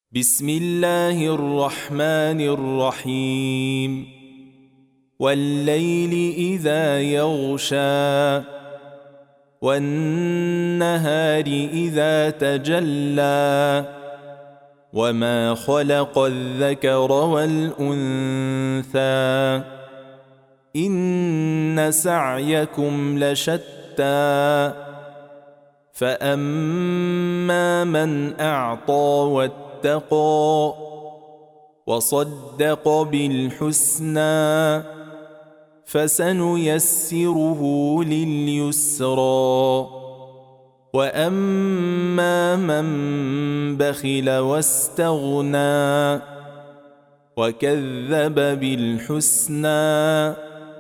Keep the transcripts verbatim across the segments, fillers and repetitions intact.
بسم الله الرحمن الرحيم والليل إذا يغشى والنهار إذا تجلى وما خلق الذكر والأنثى إن سعيكم لشتى فأما من أعطى واتقى وصدق بالحسنى فسنيسره لليسرى وأما من بخل واستغنى وكذب بالحسنى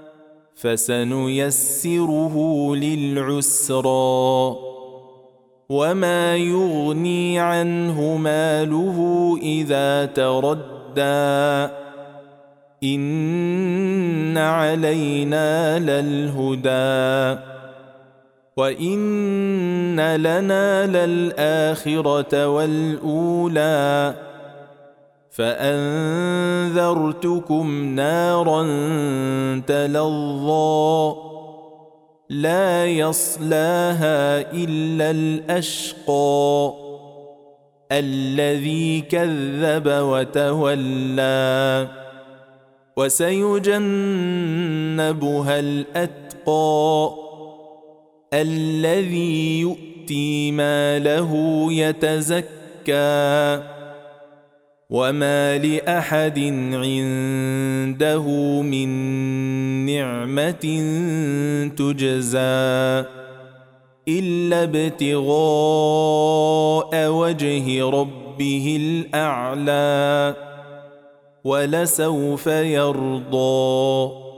فسنيسره للعسرى وما يغني عنه ماله إذا تردى إن علينا للهدى وإن لنا للآخرة والأولى فأنذرتكم نارا تلظى لا يصلاها إلا الأشقى الذي كذب وتولى وسيجنبها الأتقى الذي يؤتي ماله يتزكى وما لأحد عنده من نعمة تجزى إلا ابتغاء وجه ربه الأعلى ولسوف يرضى.